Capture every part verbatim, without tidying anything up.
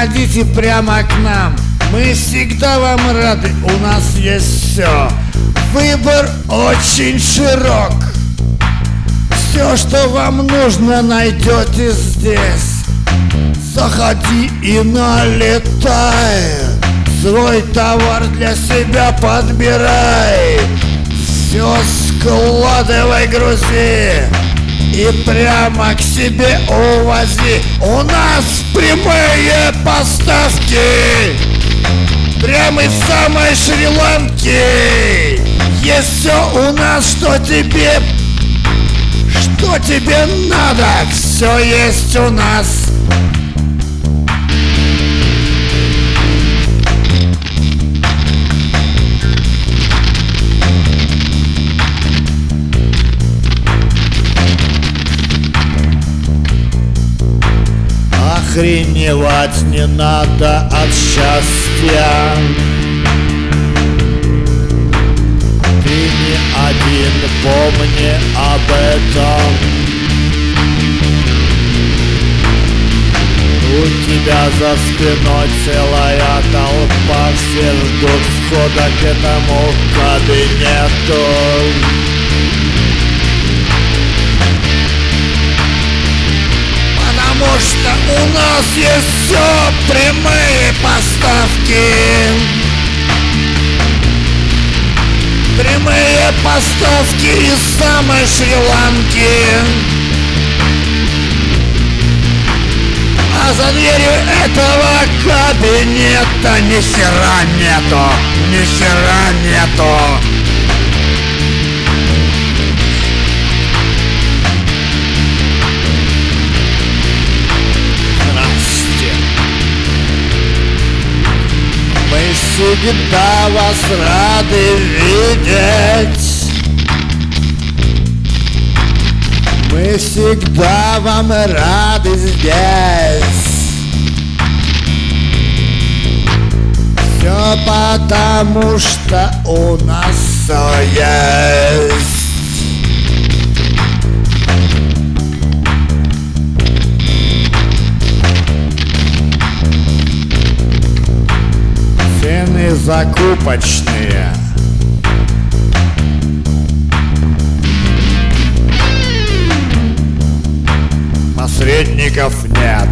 приходите прямо к нам. Мы всегда вам рады, у нас есть все. Выбор очень широк. Все, что вам нужно, найдете здесь. Заходи и налетай. Свой товар для себя подбирай. Все складывай, грузи и прямо к себе увози. У нас прямые поставки прямо из самой Шри-Ланки. Есть все у нас, что тебе, что тебе надо. Все есть у нас. Охреневать не надо от счастья. Ты не один, помни об этом. У тебя за спиной целая толпа. Все ждут входа к этому кабинету. Потому что у нас есть все, прямые поставки. Прямые поставки из самой Шри-Ланки. А за дверью этого кабинета ни хера нету, ни хера нету. Мы всегда вас рады видеть. Мы всегда вам рады здесь. Все потому, что у нас все есть. Цены закупочные. Посредников нет.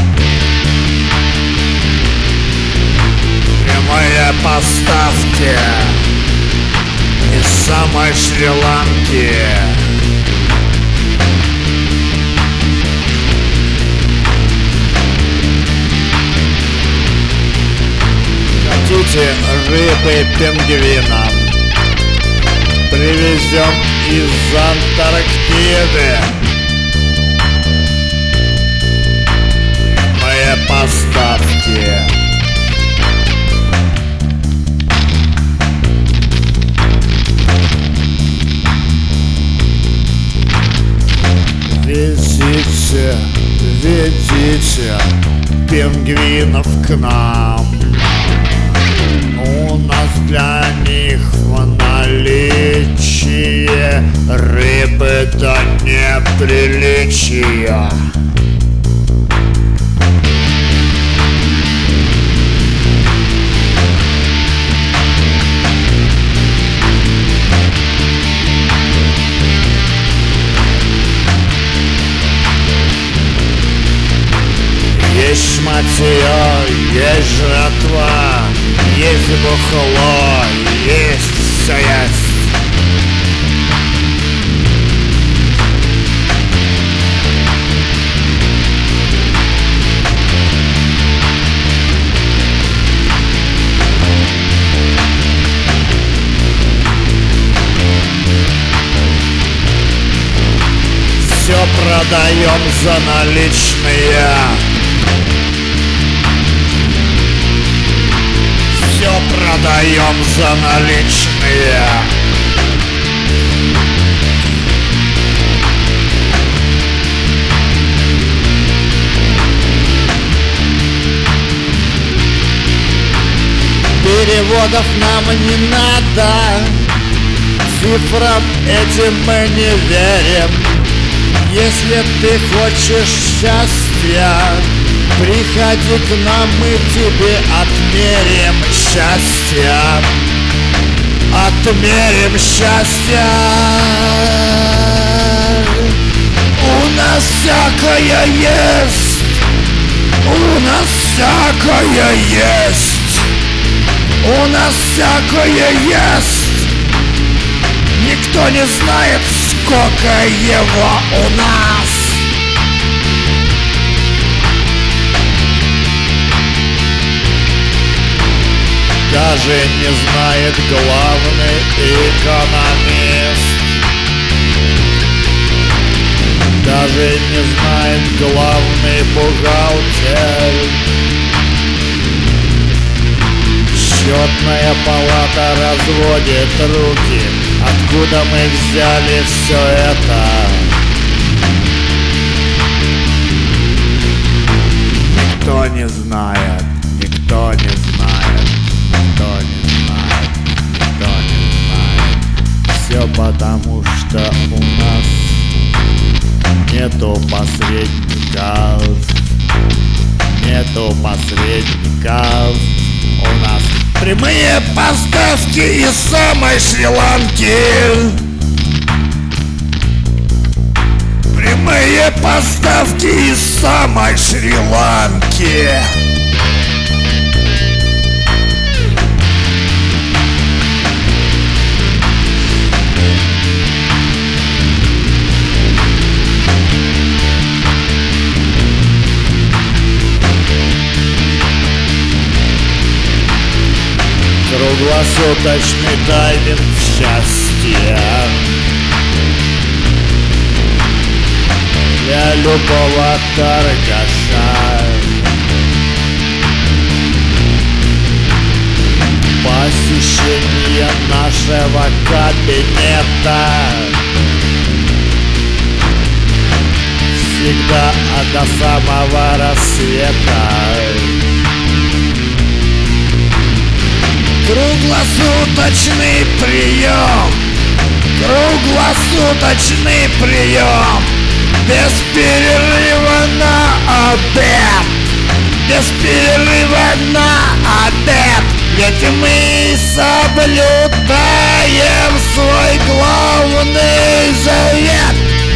Прямые поставки из самой Шри-Ланки. Хотите рыбы пингвина? Привезем из Антарктиды. Мои поставки. Везите, ведите пингвинов к нам. У нас для них в наличии рыбы до неприличия. Есть шматье, есть жратва, есть бухло, есть все есть. Все продаем за наличные. Все продаем за наличные. Переводов нам не надо, цифрам этим мы не верим. Если ты хочешь счастья, Приходи к нам, мы тебе отмерим счастье. Отмерим счастье. У нас всякое есть. У нас всякое есть. У нас всякое есть. Никто не знает, сколько его у нас. Даже не знает главный экономист. Даже не знает главный бухгалтер. Счетная палата разводит руки. Откуда мы взяли все это? Никто не знает. Никто не знает. Никто не знает. Никто не знает. Все потому, что у нас нету посредников. Нету посредников. У нас прямые поставки из самой Шри-Ланки. Прямые поставки из самой Шри-Ланки. Круглосуточный дайвинг счастья для любого торгаша. Посещение нашего кабинета всегда до самого рассвета. Круглосуточный прием. Круглосуточный прием. Без перерыва на обед. Без перерыва на обед. Ведь мы соблюдаем свой главный завет.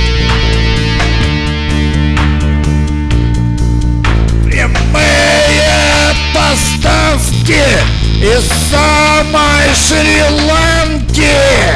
Прямые поставки из самой Шри-Ланки.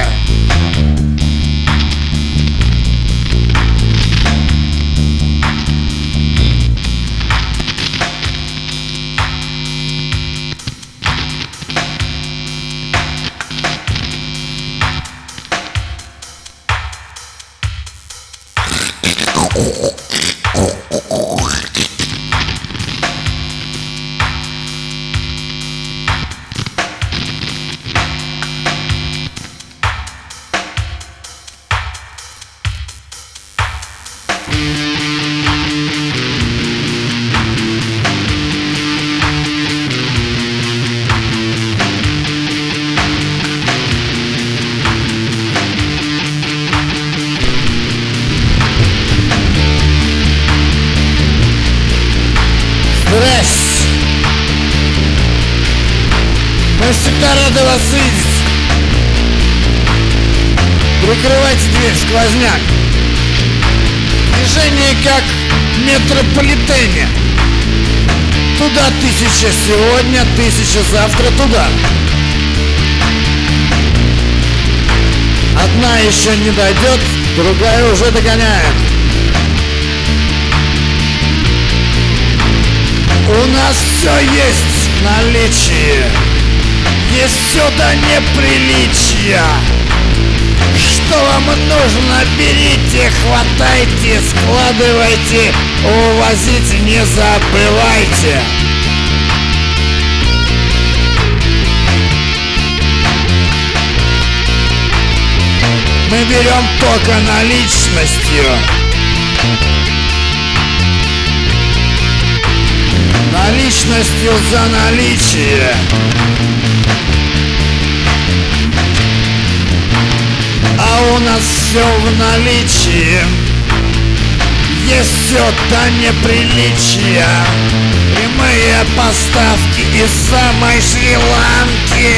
Здрасте! Мы всегда рады вас видеть. Прикрывайте дверь, сквозняк. Движение как в метрополитене. Туда тысяча сегодня, тысяча завтра туда. Одна еще не дойдет, другая уже догоняет. У нас все есть в наличии. Есть все до неприличия. Что вам нужно, берите, хватайте, складывайте, увозите, не забывайте. Мы берем только наличностью. Наличностью за наличие. А у нас все в наличии. есть сюда неприличия. Прямые поставки из самой Шри-Ланки.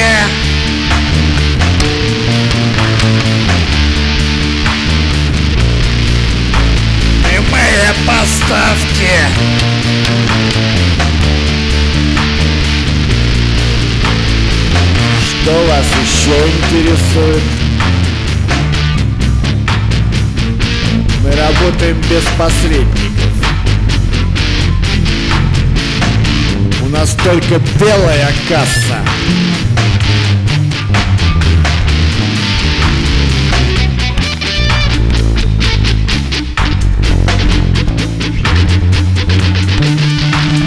Прямые поставки. Что вас еще интересует? Мы работаем без посредников. У нас только белая касса.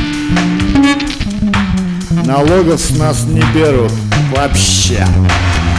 Налогов с нас не берут вообще.